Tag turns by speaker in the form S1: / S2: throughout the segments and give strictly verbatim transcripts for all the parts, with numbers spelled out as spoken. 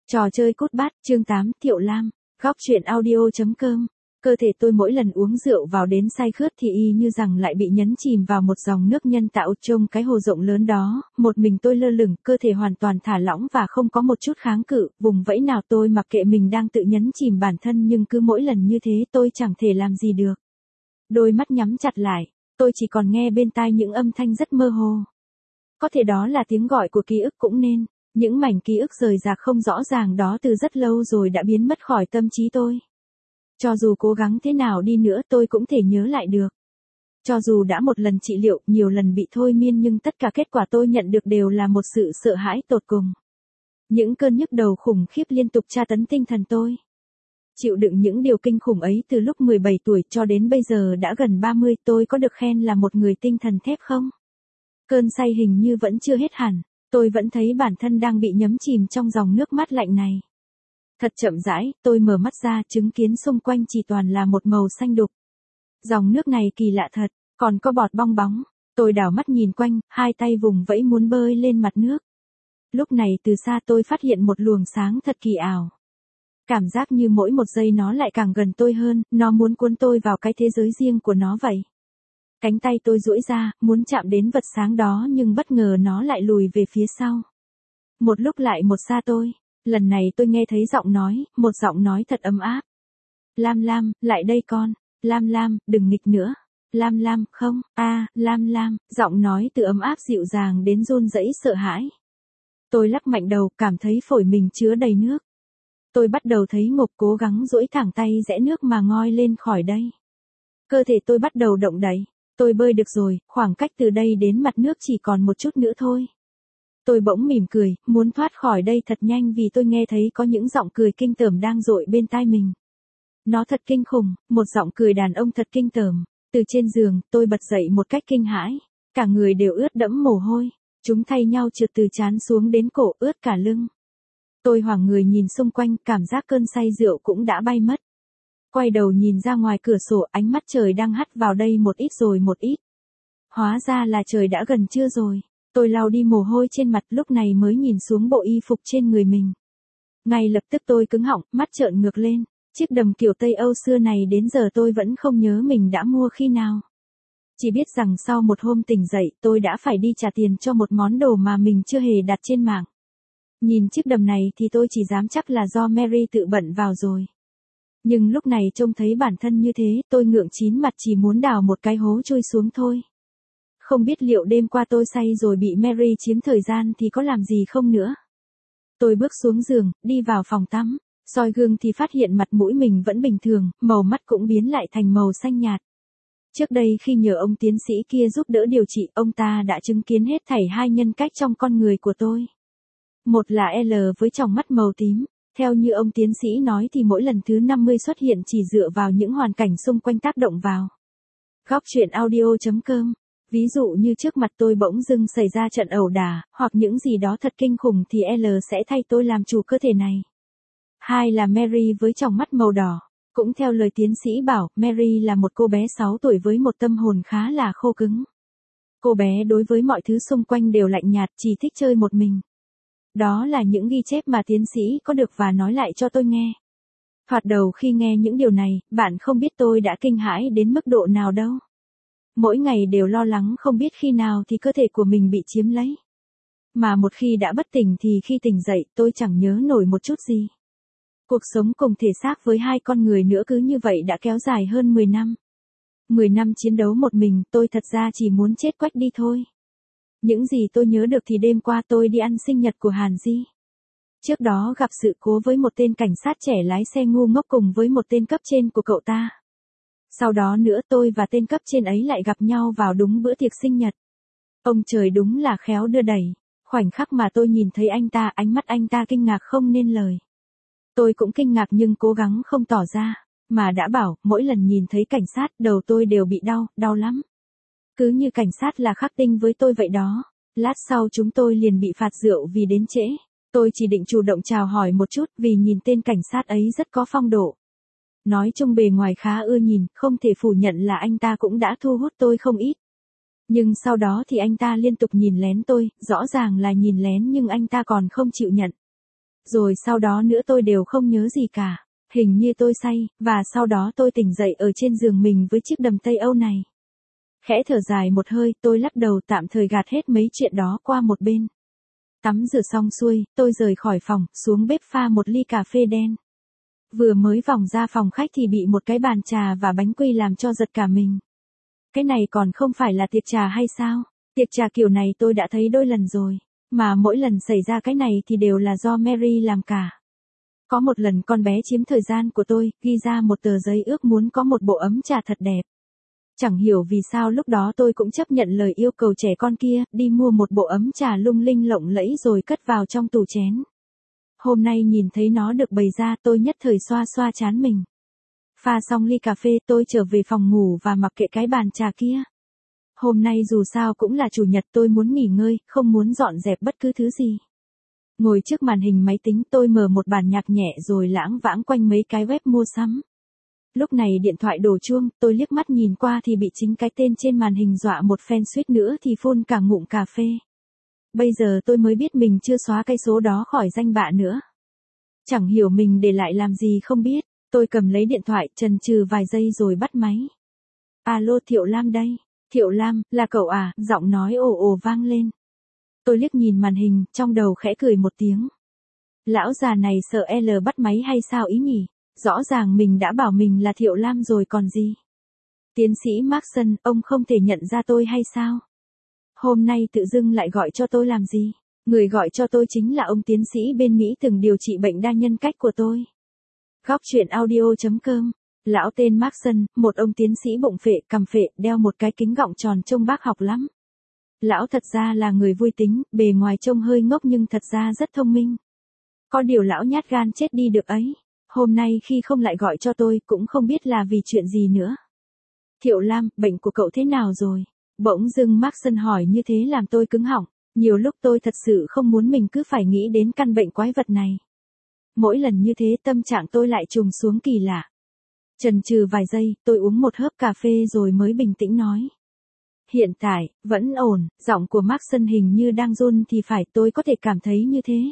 S1: Trò chơi cút bát, chương tám, Thiệu Lam, góc truyện audio.com. Cơ thể tôi mỗi lần uống rượu vào đến say khướt thì y như rằng lại bị nhấn chìm vào một dòng nước nhân tạo trong cái hồ rộng lớn đó, một mình tôi lơ lửng, cơ thể hoàn toàn thả lỏng và không có một chút kháng cự, vùng vẫy nào tôi mặc kệ mình đang tự nhấn chìm bản thân nhưng cứ mỗi lần như thế tôi chẳng thể làm gì được. Đôi mắt nhắm chặt lại, tôi chỉ còn nghe bên tai những âm thanh rất mơ hồ. Có thể đó là tiếng gọi của ký ức cũng nên. Những mảnh ký ức rời rạc không rõ ràng đó từ rất lâu rồi đã biến mất khỏi tâm trí tôi. Cho dù cố gắng thế nào đi nữa tôi cũng thể nhớ lại được. Cho dù đã một lần trị liệu, nhiều lần bị thôi miên nhưng tất cả kết quả tôi nhận được đều là một sự sợ hãi tột cùng. Những cơn nhức đầu khủng khiếp liên tục tra tấn tinh thần tôi. Chịu đựng những điều kinh khủng ấy từ lúc mười bảy tuổi cho đến bây giờ đã gần ba mươi, tôi có được khen là một người tinh thần thép không? Cơn say hình như vẫn chưa hết hẳn. Tôi vẫn thấy bản thân đang bị nhấm chìm trong dòng nước mát lạnh này. Thật chậm rãi, tôi mở mắt ra chứng kiến xung quanh chỉ toàn là một màu xanh đục. Dòng nước này kỳ lạ thật, còn có bọt bong bóng. Tôi đảo mắt nhìn quanh, hai tay vùng vẫy muốn bơi lên mặt nước. Lúc này từ xa tôi phát hiện một luồng sáng thật kỳ ảo. Cảm giác như mỗi một giây nó lại càng gần tôi hơn, nó muốn cuốn tôi vào cái thế giới riêng của nó vậy. Cánh tay tôi duỗi ra, muốn chạm đến vật sáng đó nhưng bất ngờ nó lại lùi về phía sau. Một lúc lại một xa tôi, lần này tôi nghe thấy giọng nói, một giọng nói thật ấm áp. Lam Lam, lại đây con, Lam Lam, đừng nghịch nữa. Lam Lam, không, a, à, Lam Lam, giọng nói từ ấm áp dịu dàng đến run rẩy sợ hãi. Tôi lắc mạnh đầu, cảm thấy phổi mình chứa đầy nước. Tôi bắt đầu thấy ngộp cố gắng duỗi thẳng tay rẽ nước mà ngoi lên khỏi đây. Cơ thể tôi bắt đầu động đậy. Tôi bơi được rồi, khoảng cách từ đây đến mặt nước chỉ còn một chút nữa thôi. Tôi bỗng mỉm cười, muốn thoát khỏi đây thật nhanh vì tôi nghe thấy có những giọng cười kinh tởm đang dội bên tai mình. Nó thật kinh khủng, một giọng cười đàn ông thật kinh tởm. Từ trên giường, tôi bật dậy một cách kinh hãi. Cả người đều ướt đẫm mồ hôi. Chúng thay nhau trượt từ trán xuống đến cổ, ướt cả lưng. Tôi hoảng người nhìn xung quanh, cảm giác cơn say rượu cũng đã bay mất. Quay đầu nhìn ra ngoài cửa sổ, ánh mắt trời đang hắt vào đây một ít rồi một ít. Hóa ra là trời đã gần trưa rồi. Tôi lau đi mồ hôi trên mặt, lúc này mới nhìn xuống bộ y phục trên người mình. Ngay lập tức tôi cứng họng, mắt trợn ngược lên. Chiếc đầm kiểu Tây Âu xưa này đến giờ tôi vẫn không nhớ mình đã mua khi nào. Chỉ biết rằng sau một hôm tỉnh dậy tôi đã phải đi trả tiền cho một món đồ mà mình chưa hề đặt trên mạng. Nhìn chiếc đầm này thì tôi chỉ dám chắc là do Mary tự bận vào rồi. Nhưng lúc này trông thấy bản thân như thế, tôi ngượng chín mặt chỉ muốn đào một cái hố chui xuống thôi. Không biết liệu đêm qua tôi say rồi bị Mary chiếm thời gian thì có làm gì không nữa. Tôi bước xuống giường, đi vào phòng tắm, soi gương thì phát hiện mặt mũi mình vẫn bình thường, màu mắt cũng biến lại thành màu xanh nhạt. Trước đây khi nhờ ông tiến sĩ kia giúp đỡ điều trị, ông ta đã chứng kiến hết thảy hai nhân cách trong con người của tôi. Một là L với tròng mắt màu tím. Theo như ông tiến sĩ nói thì mỗi lần thứ năm mươi xuất hiện chỉ dựa vào những hoàn cảnh xung quanh tác động vào. Góc truyện audio.com. Ví dụ như trước mặt tôi bỗng dưng xảy ra trận ẩu đả, hoặc những gì đó thật kinh khủng thì L sẽ thay tôi làm chủ cơ thể này. Hai là Mary với tròng mắt màu đỏ. Cũng theo lời tiến sĩ bảo, Mary là một cô bé sáu tuổi với một tâm hồn khá là khô cứng. Cô bé đối với mọi thứ xung quanh đều lạnh nhạt, chỉ thích chơi một mình. Đó là những ghi chép mà tiến sĩ có được và nói lại cho tôi nghe. Thoạt đầu khi nghe những điều này, bạn không biết tôi đã kinh hãi đến mức độ nào đâu. Mỗi ngày đều lo lắng không biết khi nào thì cơ thể của mình bị chiếm lấy. Mà một khi đã bất tỉnh thì khi tỉnh dậy tôi chẳng nhớ nổi một chút gì. Cuộc sống cùng thể xác với hai con người nữa cứ như vậy đã kéo dài hơn mười năm. mười năm chiến đấu một mình, tôi thật ra chỉ muốn chết quách đi thôi. Những gì tôi nhớ được thì đêm qua tôi đi ăn sinh nhật của Hàn Di. Trước đó gặp sự cố với một tên cảnh sát trẻ lái xe ngu ngốc cùng với một tên cấp trên của cậu ta. Sau đó nữa tôi và tên cấp trên ấy lại gặp nhau vào đúng bữa tiệc sinh nhật. Ông trời đúng là khéo đưa đẩy. Khoảnh khắc mà tôi nhìn thấy anh ta, ánh mắt anh ta kinh ngạc không nên lời. Tôi cũng kinh ngạc nhưng cố gắng không tỏ ra. Mà đã bảo, mỗi lần nhìn thấy cảnh sát đầu tôi đều bị đau, đau lắm. Cứ như cảnh sát là khắc tinh với tôi vậy đó. Lát sau chúng tôi liền bị phạt rượu vì đến trễ. Tôi chỉ định chủ động chào hỏi một chút vì nhìn tên cảnh sát ấy rất có phong độ. Nói chung bề ngoài khá ưa nhìn, không thể phủ nhận là anh ta cũng đã thu hút tôi không ít. Nhưng sau đó thì anh ta liên tục nhìn lén tôi, rõ ràng là nhìn lén nhưng anh ta còn không chịu nhận. Rồi sau đó nữa tôi đều không nhớ gì cả. Hình như tôi say, và sau đó tôi tỉnh dậy ở trên giường mình với chiếc đầm Tây Âu này. Khẽ thở dài một hơi, tôi lắc đầu tạm thời gạt hết mấy chuyện đó qua một bên. Tắm rửa xong xuôi, tôi rời khỏi phòng, xuống bếp pha một ly cà phê đen. Vừa mới vòng ra phòng khách thì bị một cái bàn trà và bánh quy làm cho giật cả mình. Cái này còn không phải là tiệc trà hay sao? Tiệc trà kiểu này tôi đã thấy đôi lần rồi. Mà mỗi lần xảy ra cái này thì đều là do Mary làm cả. Có một lần con bé chiếm thời gian của tôi, ghi ra một tờ giấy ước muốn có một bộ ấm trà thật đẹp. Chẳng hiểu vì sao lúc đó tôi cũng chấp nhận lời yêu cầu trẻ con kia, đi mua một bộ ấm trà lung linh lộng lẫy rồi cất vào trong tủ chén. Hôm nay nhìn thấy nó được bày ra, tôi nhất thời xoa xoa trán mình. Pha xong ly cà phê, tôi trở về phòng ngủ và mặc kệ cái bàn trà kia. Hôm nay dù sao cũng là chủ nhật, tôi muốn nghỉ ngơi, không muốn dọn dẹp bất cứ thứ gì. Ngồi trước màn hình máy tính, tôi mở một bản nhạc nhẹ rồi lãng vãng quanh mấy cái web mua sắm. Lúc này điện thoại đổ chuông, tôi liếc mắt nhìn qua thì bị chính cái tên trên màn hình dọa một phen, suýt nữa thì phun cả ngụm cà phê. Bây giờ tôi mới biết mình chưa xóa cái số đó khỏi danh bạ nữa. Chẳng hiểu mình để lại làm gì không biết. Tôi cầm lấy điện thoại, chần chừ vài giây rồi bắt máy. Alo, Thiệu Lam đây. Thiệu Lam, là cậu à? Giọng nói ồ ồ vang lên. Tôi liếc nhìn màn hình, trong đầu khẽ cười một tiếng. Lão già này sợ L bắt máy hay sao ý nhỉ? Rõ ràng mình đã bảo mình là Thiệu Lam rồi còn gì. Tiến sĩ Markson, ông không thể nhận ra tôi hay sao? Hôm nay tự dưng lại gọi cho tôi làm gì? Người gọi cho tôi chính là ông tiến sĩ bên Mỹ từng điều trị bệnh đa nhân cách của tôi. Góc truyện audio chấm com. Lão tên Markson, một ông tiến sĩ bụng phệ, cằm phệ, đeo một cái kính gọng tròn trông bác học lắm. Lão thật ra là người vui tính, bề ngoài trông hơi ngốc nhưng thật ra rất thông minh. Có điều lão nhát gan chết đi được ấy. Hôm nay khi không lại gọi cho tôi, cũng không biết là vì chuyện gì nữa. Thiệu Lam, bệnh của cậu thế nào rồi? Bỗng dưng Markson hỏi như thế làm tôi cứng họng. Nhiều lúc tôi thật sự không muốn mình cứ phải nghĩ đến căn bệnh quái vật này. Mỗi lần như thế tâm trạng tôi lại trùng xuống kỳ lạ. Chần chừ vài giây, tôi uống một hớp cà phê rồi mới bình tĩnh nói. Hiện tại, vẫn ổn, giọng của Markson hình như đang run thì phải, tôi có thể cảm thấy như thế.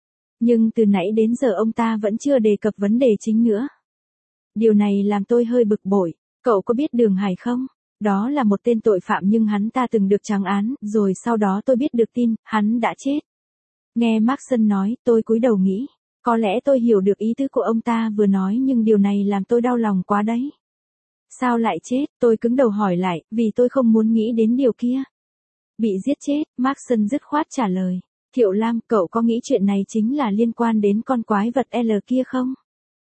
S1: Nhưng từ nãy đến giờ ông ta vẫn chưa đề cập vấn đề chính nữa. Điều này làm tôi hơi bực bội. Cậu có biết Đường Hải không? Đó là một tên tội phạm nhưng hắn ta từng được trắng án, rồi sau đó tôi biết được tin, hắn đã chết. Nghe Markson nói, tôi cúi đầu nghĩ. Có lẽ tôi hiểu được ý tứ của ông ta vừa nói nhưng điều này làm tôi đau lòng quá đấy. Sao lại chết? Tôi cứng đầu hỏi lại, vì tôi không muốn nghĩ đến điều kia. Bị giết chết, Markson dứt khoát trả lời. Thiệu Lam, cậu có nghĩ chuyện này chính là liên quan đến con quái vật L kia không?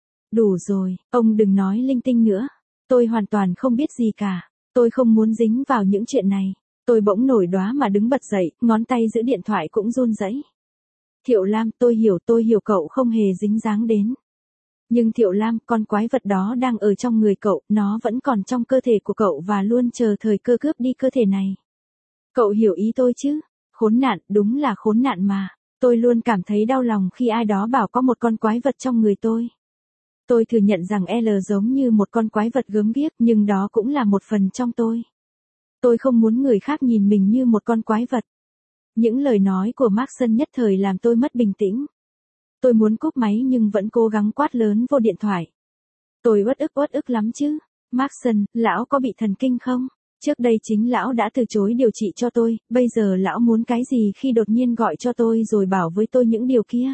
S1: Đủ rồi, ông đừng nói linh tinh nữa. Tôi hoàn toàn không biết gì cả. Tôi không muốn dính vào những chuyện này. Tôi bỗng nổi đoá mà đứng bật dậy, ngón tay giữ điện thoại cũng run rẩy. Thiệu Lam, tôi hiểu tôi hiểu cậu không hề dính dáng đến. Nhưng Thiệu Lam, con quái vật đó đang ở trong người cậu, nó vẫn còn trong cơ thể của cậu và luôn chờ thời cơ cướp đi cơ thể này. Cậu hiểu ý tôi chứ? Khốn nạn, đúng là khốn nạn mà. Tôi luôn cảm thấy đau lòng khi ai đó bảo có một con quái vật trong người tôi. Tôi thừa nhận rằng L giống như một con quái vật gớm ghiếc nhưng đó cũng là một phần trong tôi. Tôi không muốn người khác nhìn mình như một con quái vật. Những lời nói của Markson nhất thời làm tôi mất bình tĩnh. Tôi muốn cúp máy nhưng vẫn cố gắng quát lớn vô điện thoại. Tôi uất ức uất ức lắm chứ. Markson, lão có bị thần kinh không? Trước đây chính lão đã từ chối điều trị cho tôi, bây giờ lão muốn cái gì khi đột nhiên gọi cho tôi rồi bảo với tôi những điều kia?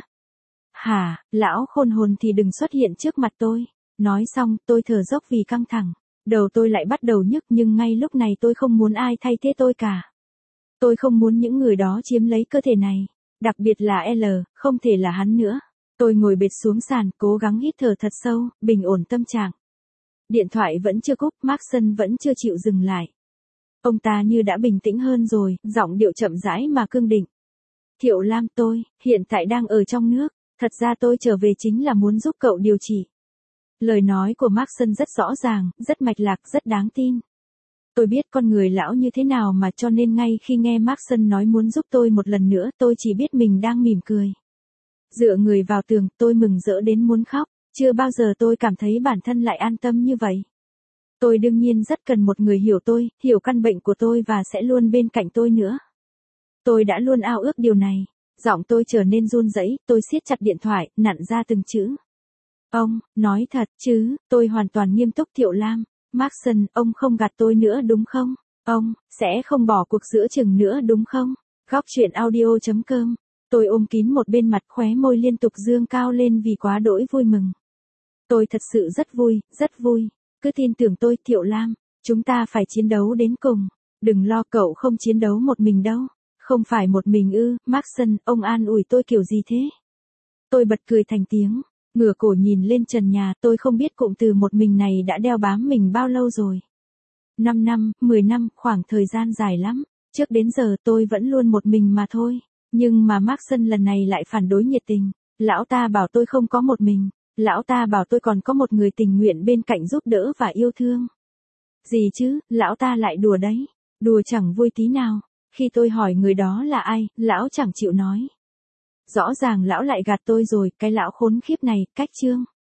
S1: Hả, lão khôn hồn thì đừng xuất hiện trước mặt tôi. Nói xong, tôi thở dốc vì căng thẳng. Đầu tôi lại bắt đầu nhức nhưng ngay lúc này tôi không muốn ai thay thế tôi cả. Tôi không muốn những người đó chiếm lấy cơ thể này. Đặc biệt là L, không thể là hắn nữa. Tôi ngồi bệt xuống sàn, cố gắng hít thở thật sâu, bình ổn tâm trạng. Điện thoại vẫn chưa cúp, Markson vẫn chưa chịu dừng lại. Ông ta như đã bình tĩnh hơn rồi, giọng điệu chậm rãi mà cương định. Thiệu Lam, tôi, hiện tại đang ở trong nước. Thật ra tôi trở về chính là muốn giúp cậu điều trị. Lời nói của Markson rất rõ ràng, rất mạch lạc, rất đáng tin. Tôi biết con người lão như thế nào mà cho nên ngay khi nghe Markson nói muốn giúp tôi một lần nữa tôi chỉ biết mình đang mỉm cười. Dựa người vào tường, tôi mừng rỡ đến muốn khóc. Chưa bao giờ tôi cảm thấy bản thân lại an tâm như vậy. Tôi đương nhiên rất cần một người hiểu tôi, hiểu căn bệnh của tôi và sẽ luôn bên cạnh tôi nữa. Tôi đã luôn ao ước điều này. Giọng tôi trở nên run rẩy, tôi siết chặt điện thoại, nặn ra từng chữ. Ông, nói thật chứ, tôi hoàn toàn nghiêm túc. Thiệu Lam, Markson, ông không gạt tôi nữa đúng không? Ông, sẽ không bỏ cuộc giữa chừng nữa đúng không? Góc chuyện audio chấm com. Tôi ôm kín một bên mặt, khóe môi liên tục dương cao lên vì quá đỗi vui mừng. Tôi thật sự rất vui, rất vui. Cứ tin tưởng tôi, Thiệu Lam. Chúng ta phải chiến đấu đến cùng. Đừng lo, cậu không chiến đấu một mình đâu. Không phải một mình ư? Markson, ông an ủi tôi kiểu gì thế? Tôi bật cười thành tiếng, ngửa cổ nhìn lên trần nhà. Tôi không biết cụm từ một mình này đã đeo bám mình bao lâu rồi. Năm năm, mười năm, khoảng thời gian dài lắm. Trước đến giờ tôi vẫn luôn một mình mà thôi. Nhưng mà Markson lần này lại phản đối nhiệt tình. Lão ta bảo tôi không có một mình. Lão ta bảo tôi còn có một người tình nguyện bên cạnh giúp đỡ và yêu thương. Gì chứ, lão ta lại đùa đấy. Đùa chẳng vui tí nào. Khi tôi hỏi người đó là ai, lão chẳng chịu nói. Rõ ràng lão lại gạt tôi rồi, cái lão khốn khiếp này, cách chương.